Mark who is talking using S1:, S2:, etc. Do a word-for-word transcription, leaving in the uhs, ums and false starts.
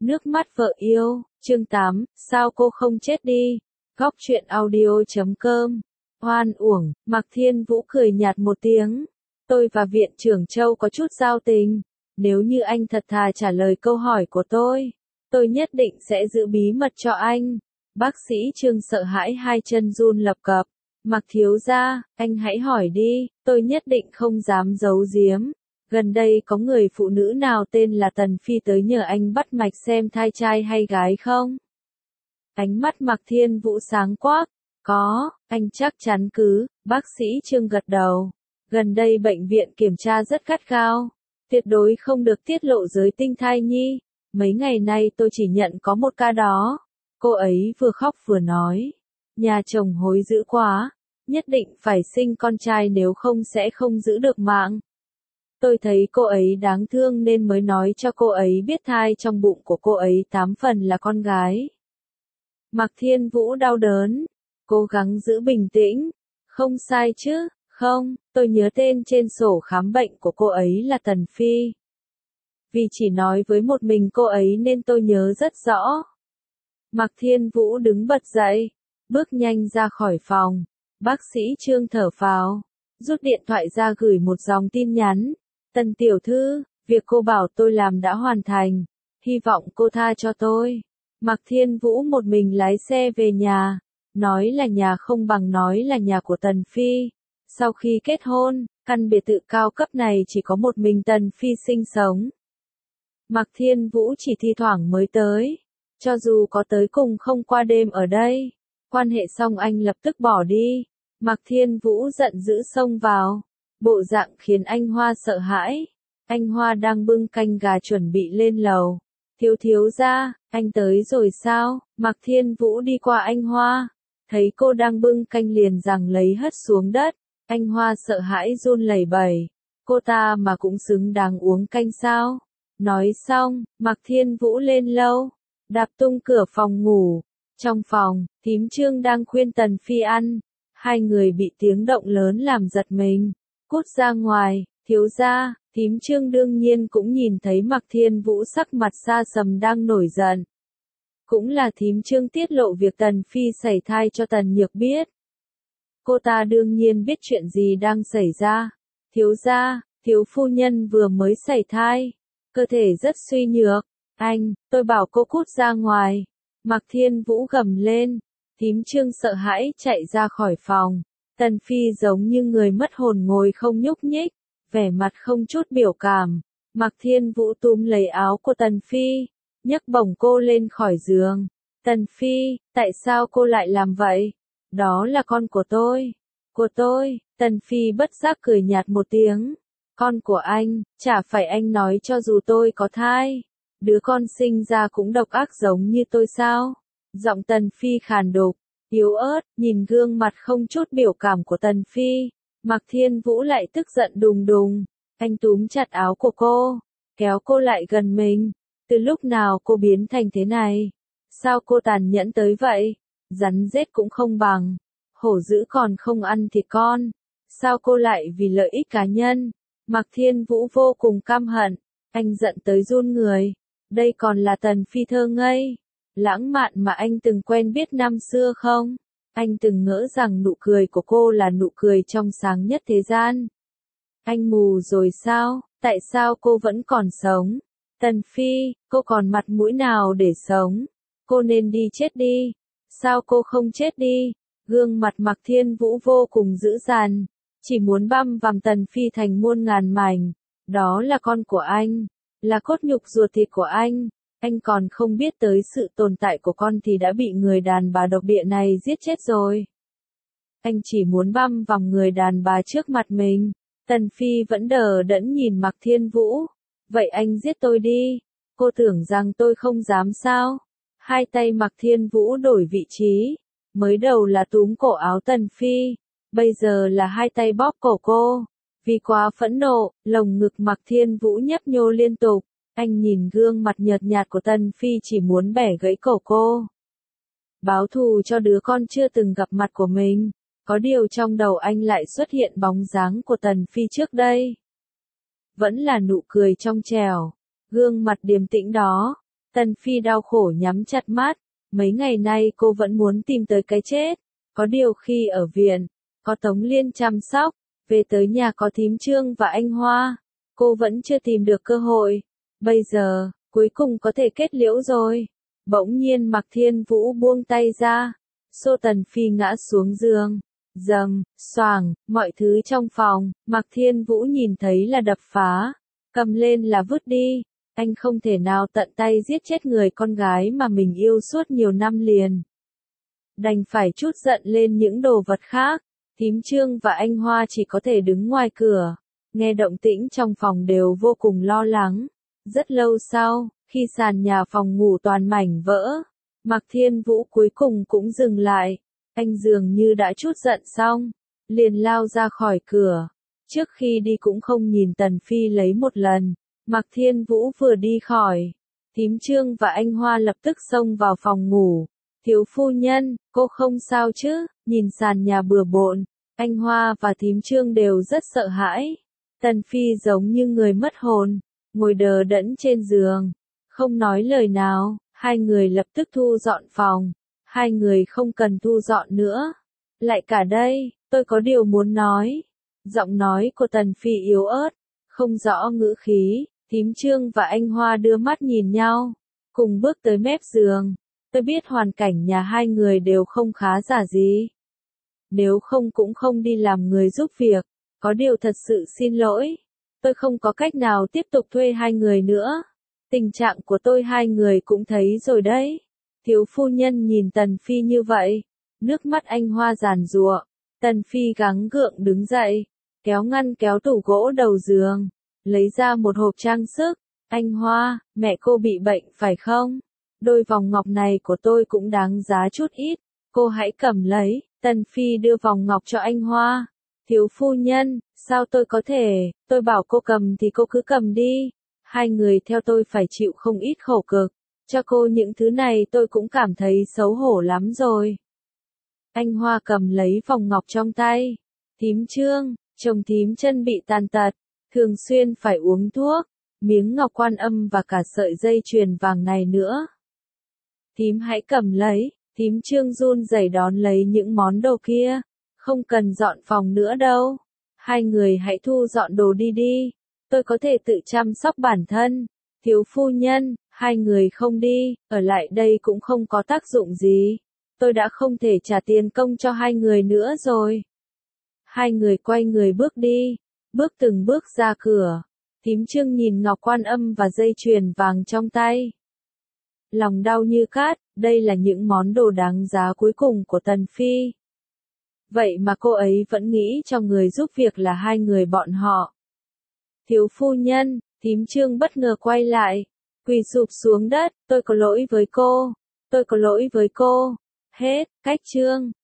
S1: Nước mắt vợ yêu, chương tám, sao cô không chết đi? Góc truyện audio chấm com. Oan uổng, Mạc Thiên Vũ cười nhạt một tiếng. Tôi và Viện trưởng Châu có chút giao tình. Nếu như anh thật thà trả lời câu hỏi của tôi, tôi nhất định sẽ giữ bí mật cho anh. Bác sĩ Trương sợ hãi hai chân run lập cập. Mạc thiếu gia, anh hãy hỏi đi, tôi nhất định không dám giấu giếm. Gần đây có người phụ nữ nào tên là Tần Phi tới nhờ anh bắt mạch xem thai trai hay gái không? Ánh mắt Mạc Thiên Vũ sáng quắc. Có, anh chắc chắn cứ, bác sĩ Trương gật đầu. Gần đây bệnh viện kiểm tra rất gắt gao. Tuyệt đối không được tiết lộ giới tinh thai nhi. Mấy ngày nay tôi chỉ nhận có một ca đó. Cô ấy vừa khóc vừa nói. Nhà chồng hối dữ quá. Nhất định phải sinh con trai nếu không sẽ không giữ được mạng. Tôi thấy cô ấy đáng thương nên mới nói cho cô ấy biết thai trong bụng của cô ấy tám phần là con gái. Mạc Thiên Vũ đau đớn, cố gắng giữ bình tĩnh. Không sai chứ, không, tôi nhớ tên trên sổ khám bệnh của cô ấy là Tần Phi. Vì chỉ nói với một mình cô ấy nên tôi nhớ rất rõ. Mạc Thiên Vũ đứng bật dậy, bước nhanh ra khỏi phòng. Bác sĩ Trương thở phào, rút điện thoại ra gửi một dòng tin nhắn. Tần tiểu thư, việc cô bảo tôi làm đã hoàn thành, hy vọng cô tha cho tôi. Mạc Thiên Vũ một mình lái xe về nhà, nói là nhà không bằng nói là nhà của Tần Phi. Sau khi kết hôn, căn biệt thự cao cấp này chỉ có một mình Tần Phi sinh sống. Mạc Thiên Vũ chỉ thi thoảng mới tới, cho dù có tới cùng không qua đêm ở đây. Quan hệ xong anh lập tức bỏ đi. Mạc Thiên Vũ giận dữ xông vào. Bộ dạng khiến anh Hoa sợ hãi. Anh Hoa đang bưng canh gà chuẩn bị lên lầu. Thiếu thiếu gia, anh tới rồi sao? Mạc Thiên Vũ đi qua anh Hoa. Thấy cô đang bưng canh liền giằng lấy hất xuống đất. Anh Hoa sợ hãi run lẩy bẩy. Cô ta mà cũng xứng đáng uống canh sao? Nói xong, Mạc Thiên Vũ lên lâu. Đạp tung cửa phòng ngủ. Trong phòng, thím Trương đang khuyên Tần Phi ăn. Hai người bị tiếng động lớn làm giật mình. Cút ra ngoài, thiếu gia, thím Trương đương nhiên cũng nhìn thấy Mạc Thiên Vũ sắc mặt xa sầm đang nổi giận. Cũng là thím Trương tiết lộ việc Tần Phi sảy thai cho Tần Nhược biết. Cô ta đương nhiên biết chuyện gì đang xảy ra. Thiếu gia, thiếu phu nhân vừa mới sảy thai. Cơ thể rất suy nhược. Anh, tôi bảo cô cút ra ngoài. Mạc Thiên Vũ gầm lên. Thím Trương sợ hãi chạy ra khỏi phòng. Tần Phi giống như người mất hồn ngồi không nhúc nhích, vẻ mặt không chút biểu cảm. Mạc Thiên Vũ túm lấy áo của Tần Phi, nhấc bổng cô lên khỏi giường. Tần Phi, tại sao cô lại làm vậy? Đó là con của tôi. Của tôi, Tần Phi bất giác cười nhạt một tiếng. Con của anh, chả phải anh nói cho dù tôi có thai. Đứa con sinh ra cũng độc ác giống như tôi sao? Giọng Tần Phi khàn đục, yếu ớt, nhìn gương mặt không chút biểu cảm của Tần Phi. Mạc Thiên Vũ lại tức giận đùng đùng. Anh túm chặt áo của cô, kéo cô lại gần mình. Từ lúc nào cô biến thành thế này? Sao cô tàn nhẫn tới vậy? Rắn rết cũng không bằng. Hổ dữ còn không ăn thịt con. Sao cô lại vì lợi ích cá nhân? Mạc Thiên Vũ vô cùng căm hận. Anh giận tới run người. Đây còn là Tần Phi thơ ngây, lãng mạn mà anh từng quen biết năm xưa không? Anh từng ngỡ rằng nụ cười của cô là nụ cười trong sáng nhất thế gian. Anh mù rồi sao? Tại sao cô vẫn còn sống? Tần Phi, cô còn mặt mũi nào để sống? Cô nên đi chết đi. Sao cô không chết đi? Gương mặt Mạc Thiên Vũ vô cùng dữ dằn, chỉ muốn băm vằm Tần Phi thành muôn ngàn mảnh. Đó là con của anh, là cốt nhục ruột thịt của anh. Anh còn không biết tới sự tồn tại của con thì đã bị người đàn bà độc địa này giết chết rồi. Anh chỉ muốn băm vằm người đàn bà trước mặt mình. Tần Phi vẫn đờ đẫn nhìn Mạc Thiên Vũ. Vậy anh giết tôi đi. Cô tưởng rằng tôi không dám sao? Hai tay Mạc Thiên Vũ đổi vị trí. Mới đầu là túm cổ áo Tần Phi. Bây giờ là hai tay bóp cổ cô. Vì quá phẫn nộ, lồng ngực Mạc Thiên Vũ nhấp nhô liên tục. Anh nhìn gương mặt nhợt nhạt của Tần Phi chỉ muốn bẻ gãy cổ cô. Báo thù cho đứa con chưa từng gặp mặt của mình. Có điều trong đầu anh lại xuất hiện bóng dáng của Tần Phi trước đây. Vẫn là nụ cười trong trẻo, gương mặt điềm tĩnh đó. Tần Phi đau khổ nhắm chặt mắt, mấy ngày nay cô vẫn muốn tìm tới cái chết, có điều khi ở viện, có Tống Liên chăm sóc, về tới nhà có thím Trương và anh Hoa, cô vẫn chưa tìm được cơ hội. Bây giờ, cuối cùng có thể kết liễu rồi. Bỗng nhiên Mạc Thiên Vũ buông tay ra, xô Tần Phi ngã xuống giường. Dầm, xoàng, mọi thứ trong phòng, Mạc Thiên Vũ nhìn thấy là đập phá, cầm lên là vứt đi. Anh không thể nào tận tay giết chết người con gái mà mình yêu suốt nhiều năm liền. Đành phải trút giận lên những đồ vật khác. Thím Trương và anh Hoa chỉ có thể đứng ngoài cửa, nghe động tĩnh trong phòng đều vô cùng lo lắng. Rất lâu sau, khi sàn nhà phòng ngủ toàn mảnh vỡ, Mạc Thiên Vũ cuối cùng cũng dừng lại. Anh dường như đã trút giận xong, liền lao ra khỏi cửa. Trước khi đi cũng không nhìn Tần Phi lấy một lần. Mạc Thiên Vũ vừa đi khỏi, thím Trương và anh Hoa lập tức xông vào phòng ngủ. Thiếu phu nhân, cô không sao chứ? Nhìn sàn nhà bừa bộn, anh Hoa và thím Trương đều rất sợ hãi. Tần Phi giống như người mất hồn, ngồi đờ đẫn trên giường, không nói lời nào. Hai người lập tức thu dọn phòng. Hai người không cần thu dọn nữa. Lại cả đây, tôi có điều muốn nói. Giọng nói của Tần Phi yếu ớt, không rõ ngữ khí. Thím Trương và anh Hoa đưa mắt nhìn nhau, cùng bước tới mép giường. Tôi biết hoàn cảnh nhà hai người đều không khá giả gì. Nếu không cũng không đi làm người giúp việc. Có điều thật sự xin lỗi. Tôi không có cách nào tiếp tục thuê hai người nữa. Tình trạng của tôi hai người cũng thấy rồi đấy. Thiếu phu nhân nhìn Tần Phi như vậy. Nước mắt anh Hoa giàn giụa. Tần Phi gắng gượng đứng dậy, kéo ngăn kéo tủ gỗ đầu giường, lấy ra một hộp trang sức. Anh Hoa, mẹ cô bị bệnh phải không? Đôi vòng ngọc này của tôi cũng đáng giá chút ít. Cô hãy cầm lấy. Tần Phi đưa vòng ngọc cho anh Hoa. Thiếu phu nhân, sao tôi có thể, tôi bảo cô cầm thì cô cứ cầm đi. Hai người theo tôi phải chịu không ít khổ cực. Cho cô những thứ này tôi cũng cảm thấy xấu hổ lắm rồi. Anh Hoa cầm lấy vòng ngọc trong tay. Thím Trương, chồng thím chân bị tàn tật, thường xuyên phải uống thuốc, miếng ngọc Quan Âm và cả sợi dây chuyền vàng này nữa. Thím hãy cầm lấy. Thím Trương run rẩy đón lấy những món đồ kia. Không cần dọn phòng nữa đâu. Hai người hãy thu dọn đồ đi đi. Tôi có thể tự chăm sóc bản thân. Thiếu phu nhân, hai người không đi, ở lại đây cũng không có tác dụng gì. Tôi đã không thể trả tiền công cho hai người nữa rồi. Hai người quay người bước đi, bước từng bước ra cửa. Thím Trương nhìn ngọc Quan Âm và dây chuyền vàng trong tay. Lòng đau như cát, đây là những món đồ đáng giá cuối cùng của Tần Phi. Vậy mà cô ấy vẫn nghĩ cho người giúp việc là hai người bọn họ. Thiếu phu nhân, thím Trương bất ngờ quay lại, quỳ sụp xuống đất, tôi có lỗi với cô, tôi có lỗi với cô. Hết, cách chương.